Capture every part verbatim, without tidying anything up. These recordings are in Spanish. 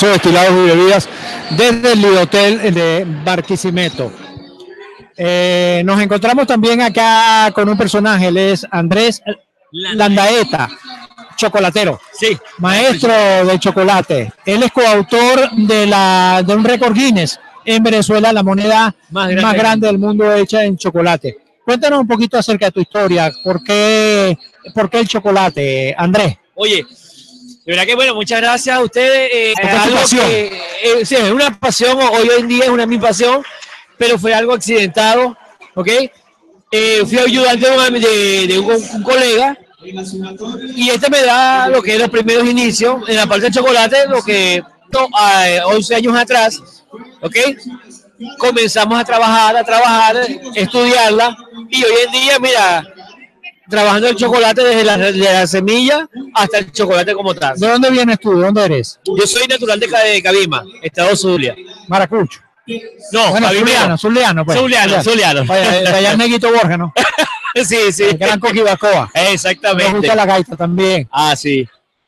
expreso, destilados y bebidas desde el Lidotel de Barquisimeto. Eh, nos encontramos también acá con un personaje, él es Andrés Landaeta, chocolatero, sí, maestro de chocolate. Él es coautor de, la, de un récord Guinness en Venezuela, la moneda más grande, más grande del mundo hecha en chocolate. Cuéntanos un poquito acerca de tu historia, ¿por qué, por qué el chocolate, Andrés? Oye, de verdad que bueno, muchas gracias a ustedes. Eh, es algo que, eh, sí, es una pasión, hoy en día es una mi pasión, pero fue algo accidentado, ¿ok? Eh, fui ayudante de, de, de un, un colega y este me da lo que es los primeros inicios en la parte del chocolate, lo que no, a once años atrás, ¿ok? Comenzamos a trabajar, a trabajar, estudiarla y hoy en día, mira, trabajando el chocolate desde la, desde la semilla hasta el chocolate como tal. ¿De dónde vienes tú? ¿De dónde eres? Yo soy natural de, de Cabima, Estado Zulia. Maracucho. No, bueno, Zuliano, Zuliano, pues. Zuliano, Zuliano. Vaya, allá en Neguito Borja, ¿no? Sí, sí. El gran Coquibacoa. Exactamente. Me gusta la gaita también. Ah, sí.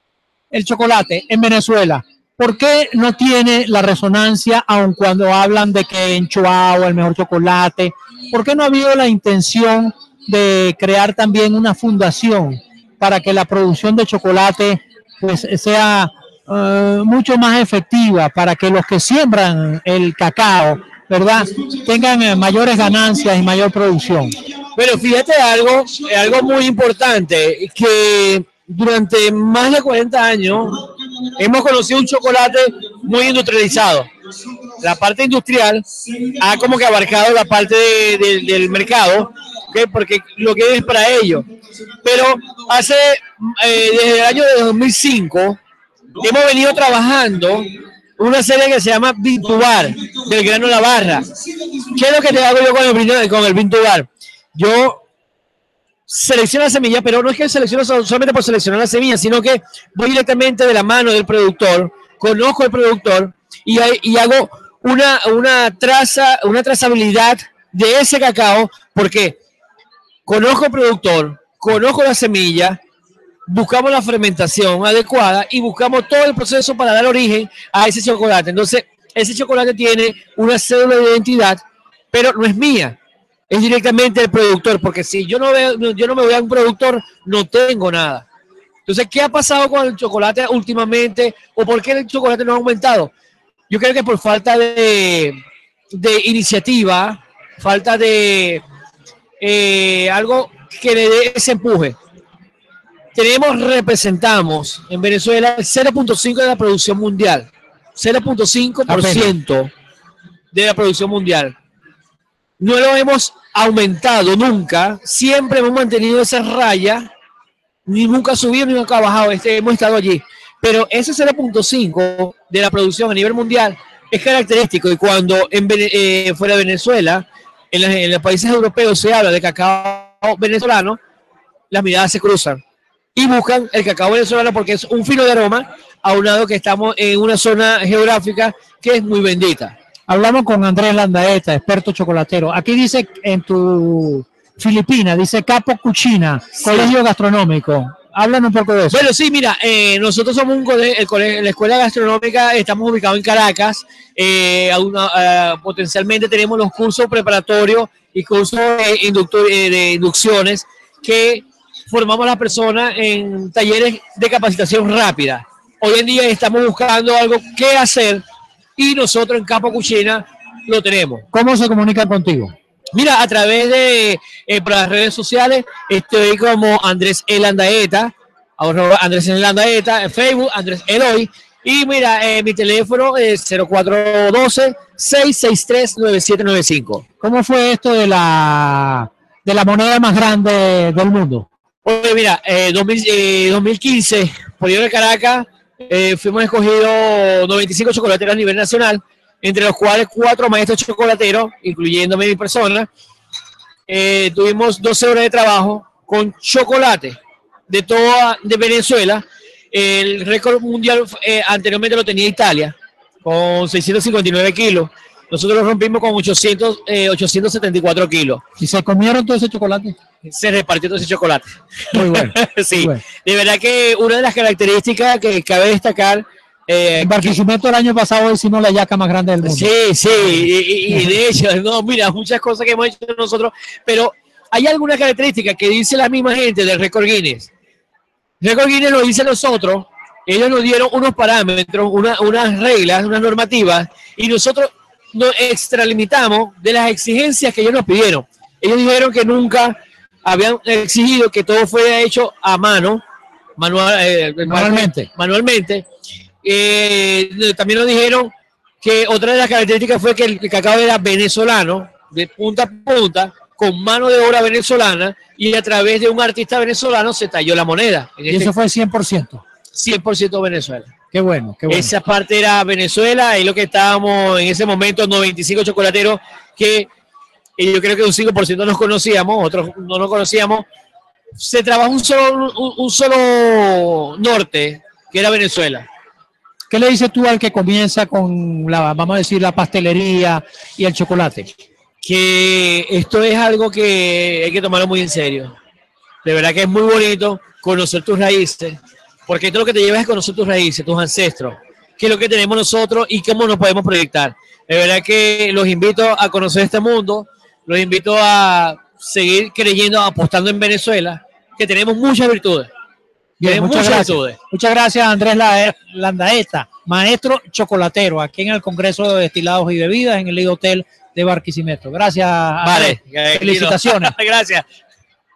El chocolate en Venezuela, ¿por qué no tiene la resonancia, aun cuando hablan de que en Chuao el mejor chocolate? ¿Por qué no ha habido la intención de crear también una fundación para que la producción de chocolate pues sea uh, mucho más efectiva, para que los que siembran el cacao, ¿verdad?, tengan eh, mayores ganancias y mayor producción? Pero fíjate algo, algo muy importante, que durante más de cuarenta años hemos conocido un chocolate muy industrializado. La parte industrial ha como que abarcado la parte de, de, del mercado, ¿okay? Porque lo que es para ellos. Pero hace, eh, desde el año de dos mil cinco, hemos venido trabajando una serie que se llama Vintubar, del grano La Barra. ¿Qué es lo que te hago yo con el, con el Vintubar? Yo selecciono la semilla, pero no es que selecciono solamente por seleccionar la semilla, sino que voy directamente de la mano del productor, conozco al productor y, y hago una, una, traza, una trazabilidad de ese cacao, porque conozco al productor, conozco la semilla, buscamos la fermentación adecuada y buscamos todo el proceso para dar origen a ese chocolate. Entonces, ese chocolate tiene una cédula de identidad, pero no es mía, es directamente el productor, porque si yo no veo, yo no me voy a un productor, no tengo nada. Entonces, ¿qué ha pasado con el chocolate últimamente? ¿O por qué el chocolate no ha aumentado? Yo creo que por falta de, de iniciativa, falta de eh, algo que le dé ese empuje. Tenemos, representamos en Venezuela el cero punto cinco de la producción mundial, cero punto cinco por ciento de la producción mundial. No lo hemos aumentado nunca, siempre hemos mantenido esa raya, ni nunca ha subido ni nunca ha bajado, este, hemos estado allí. Pero ese cero punto cinco de la producción a nivel mundial es característico, y cuando en, eh, fuera de Venezuela, en, la, en los países europeos se habla de cacao venezolano, las miradas se cruzan y buscan el cacao venezolano porque es un fino de aroma, aunado que estamos en una zona geográfica que es muy bendita. Hablamos con Andrés Landaeta, experto chocolatero. Aquí dice en tu Filipina, dice Capo Cucina, sí. Colegio gastronómico. Háblanos un poco de eso. Bueno, sí, mira, eh, nosotros somos un colegio, el colegio, la escuela gastronómica, estamos ubicados en Caracas. Eh, a una, a, potencialmente tenemos los cursos preparatorios y cursos de, inductor, eh, de inducciones que formamos a las personas en talleres de capacitación rápida. Hoy en día estamos buscando algo que hacer y nosotros en Capo Cucina lo tenemos. ¿Cómo se comunican contigo? Mira, a través de eh, por las redes sociales estoy como Andrés Landaeta, Andrés Landaeta, en Facebook, Andrés Eloy. Y mira, eh, mi teléfono es cero cuatro uno dos, seis seis tres, nueve siete nueve cinco. ¿Cómo fue esto de la, de la moneda más grande del mundo? Oye, mira, eh, dos mil, eh, dos mil quince, por ir de Caracas, eh, fuimos escogidos noventa y cinco chocolateros a nivel nacional, entre los cuales cuatro maestros chocolateros, incluyéndome mi persona. Eh, tuvimos doce horas de trabajo con chocolate de toda de Venezuela. El récord mundial eh, anteriormente lo tenía Italia, con seiscientos cincuenta y nueve kilos. Nosotros lo rompimos con ochocientos, eh, ochocientos setenta y cuatro kilos. ¿Y se comieron todo ese chocolate? Se repartió todo ese chocolate. Muy bueno. Sí, muy bueno. De verdad que una de las características que cabe destacar Eh, en Barquisimeto el año pasado hicimos la yaca más grande del mundo. Sí, sí, y, y de hecho, no, mira, muchas cosas que hemos hecho nosotros, pero hay algunas características que dice la misma gente del Récord Guinness. Récord Guinness lo dice nosotros, ellos nos dieron unos parámetros, una, unas reglas, unas normativas, y nosotros nos extralimitamos de las exigencias que ellos nos pidieron. Ellos dijeron que nunca habían exigido que todo fuera hecho a mano, manual, eh, manualmente. manualmente. Eh, también nos dijeron que otra de las características fue que el cacao era venezolano, de punta a punta, con mano de obra venezolana, y a través de un artista venezolano se talló la moneda. En y este eso fue cien por ciento. cien por ciento Venezuela. Qué bueno, qué bueno. Esa parte era Venezuela, y lo que estábamos en ese momento, noventa y cinco chocolateros, que y yo creo que un cinco por ciento nos conocíamos, otros no nos conocíamos. Se trabajó un solo, un, un solo norte, que era Venezuela. ¿Qué le dices tú al que comienza con la, vamos a decir, la pastelería y el chocolate? Que esto es algo que hay que tomarlo muy en serio. De verdad que es muy bonito conocer tus raíces, porque esto lo que te lleva es conocer tus raíces, tus ancestros, qué es lo que tenemos nosotros y cómo nos podemos proyectar. De verdad que los invito a conocer este mundo, los invito a seguir creyendo, apostando en Venezuela, que tenemos muchas virtudes. Bien, muchas, muchas gracias. Virtudes. Muchas gracias, Andrés Landaeta, maestro chocolatero, aquí en el Congreso de Destilados y Bebidas, en el Lido Hotel de Barquisimeto. Gracias. Vale. Andrés. Felicitaciones. Gracias.